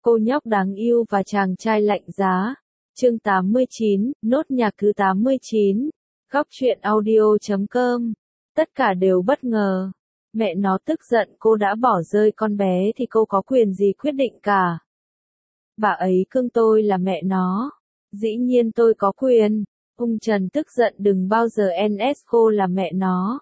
Cô nhóc đáng yêu và chàng trai lạnh giá. Chương 89, nốt nhạc thứ 89. Góc truyện audio.com. Tất cả đều bất ngờ. Mẹ nó tức giận cô đã bỏ rơi con bé thì cô có quyền gì quyết định cả. Bà ấy cưng tôi là mẹ nó. Dĩ nhiên tôi có quyền. Ung Trần tức giận đừng bao giờ NS cô là mẹ nó.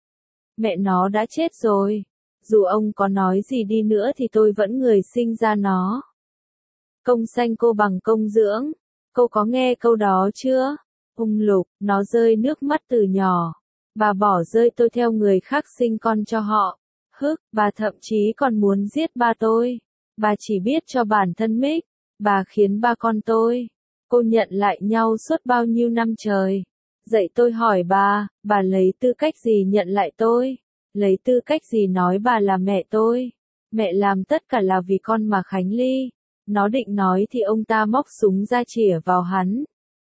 Mẹ nó đã chết rồi. Dù ông có nói gì đi nữa thì tôi vẫn người sinh ra nó. Công sanh cô bằng công dưỡng. Cô có nghe câu đó chưa? Ung Lục, nó rơi nước mắt từ nhỏ. Bà bỏ rơi tôi theo người khác sinh con cho họ. Bà thậm chí còn muốn giết ba tôi. Bà chỉ biết cho bản thân Mick. Bà khiến ba con tôi. Cô nhận lại nhau suốt bao nhiêu năm trời. Dạy tôi hỏi bà lấy tư cách gì nhận lại tôi? Lấy tư cách gì nói bà là mẹ tôi? Mẹ làm tất cả là vì con mà Khánh Ly. Nó định nói thì ông ta móc súng ra chĩa vào hắn.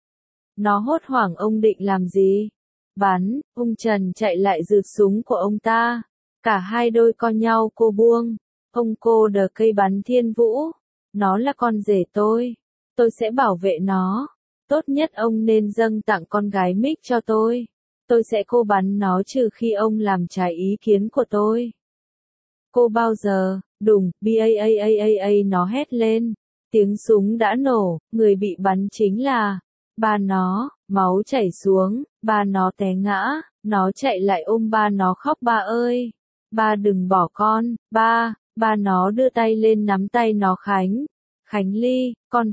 Nó hốt hoảng ông định làm gì? Bắn, Ung Trần chạy lại rượt súng của ông ta. Cả hai đôi co nhau cô buông. Ông cô đờ cây bắn Thiên Vũ. Nó là con rể tôi. Tôi sẽ bảo vệ nó. Tốt nhất ông nên dâng tặng con gái Mick cho tôi. Tôi sẽ cô bắn nó trừ khi ông làm trái ý kiến của tôi. Cô bao giờ, đùng, BAAAAA nó hét lên. Tiếng súng đã nổ, người bị bắn chính là ba nó, máu chảy xuống, ba nó té ngã, nó chạy lại ôm ba nó khóc ba ơi. Ba đừng bỏ con, ba nó đưa tay lên nắm tay nó Khánh Ly, con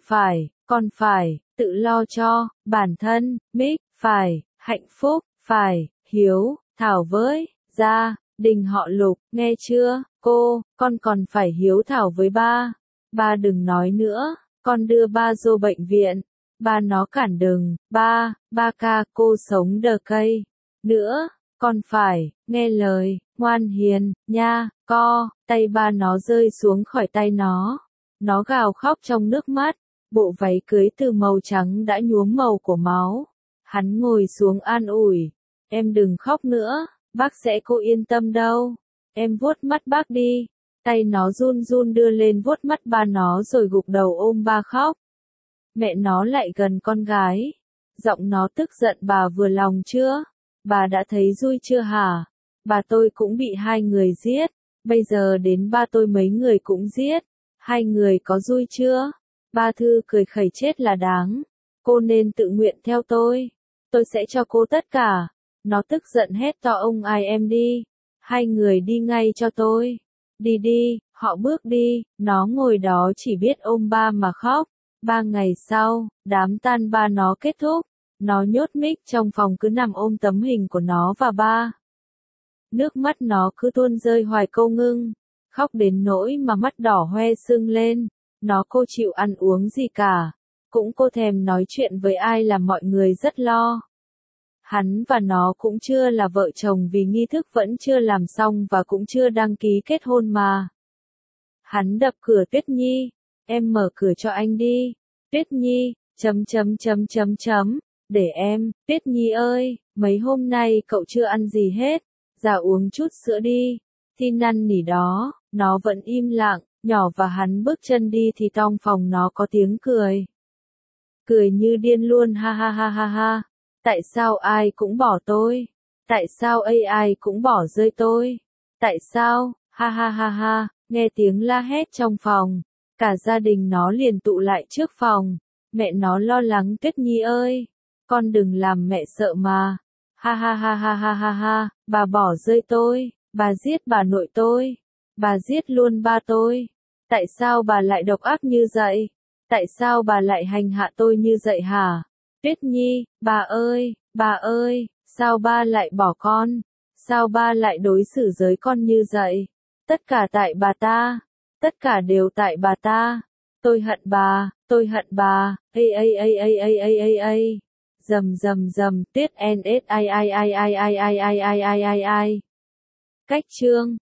phải, tự lo cho, bản thân, Mick, phải, hạnh phúc, phải, hiếu, thảo với, gia đình họ Lục, nghe chưa, con còn phải hiếu thảo với ba. Ba đừng nói nữa, con đưa ba vô bệnh viện. Ba nó cản đừng, ba ca cô sống đờ cây. Nữa, con phải, nghe lời, ngoan hiền, nha, tay ba nó rơi xuống khỏi tay nó. Nó gào khóc trong nước mắt, bộ váy cưới từ màu trắng đã nhuốm màu của máu. Hắn ngồi xuống an ủi, em đừng khóc nữa, bác sẽ cô yên tâm đâu. Em vuốt mắt bác đi. Tay nó run run đưa lên vuốt mắt ba nó rồi gục đầu ôm ba khóc. Mẹ nó lại gần con gái. Giọng nó tức giận bà vừa lòng chưa? Bà đã thấy vui chưa hả? Bà tôi cũng bị hai người giết. Bây giờ đến ba tôi mấy người cũng giết. Hai người có vui chưa? Ba Thư cười khẩy chết là đáng. Cô nên tự nguyện theo tôi. Tôi sẽ cho cô tất cả. Nó tức giận hét to ông ai em đi. Hai người đi ngay cho tôi. Đi, họ bước đi, nó ngồi đó chỉ biết ôm ba mà khóc. 3 ngày sau, đám tang ba nó kết thúc. Nó nhốt Mick trong phòng cứ nằm ôm tấm hình của nó và ba. Nước mắt nó cứ tuôn rơi hoài câu ngưng. Khóc đến nỗi mà mắt đỏ hoe sưng lên. Nó cô chịu ăn uống gì cả. Cũng cô thèm nói chuyện với ai là mọi người rất lo. Hắn và nó cũng chưa là vợ chồng vì nghi thức vẫn chưa làm xong và cũng chưa đăng ký kết hôn mà. Hắn đập cửa Tuyết Nhi. Em mở cửa cho anh đi. Tuyết Nhi, để em, Tuyết Nhi ơi, mấy hôm nay cậu chưa ăn gì hết. Ra uống chút sữa đi. Thi năn nỉ đó, nó vẫn im lặng, nhỏ và hắn bước chân đi thì trong phòng nó có tiếng cười. Cười như điên luôn ha ha ha ha ha. Tại sao ai cũng bỏ tôi? Tại sao ai cũng bỏ rơi tôi? Tại sao? Ha ha ha ha, nghe tiếng la hét trong phòng. Cả gia đình nó liền tụ lại trước phòng. Mẹ nó lo lắng Tuyết Nhi ơi. Con đừng làm mẹ sợ mà. Ha ha ha ha ha ha ha, bà bỏ rơi tôi. Bà giết bà nội tôi. Bà giết luôn ba tôi. Tại sao bà lại độc ác như vậy? Tại sao bà lại hành hạ tôi như vậy hả? Tuyết Nhi, bà ơi, sao ba lại bỏ con? Sao ba lại đối xử với con như vậy? Tất cả tại bà ta. Tất cả đều tại bà ta. Tôi hận bà. Dầm, Tuyết NS ai. Cách chương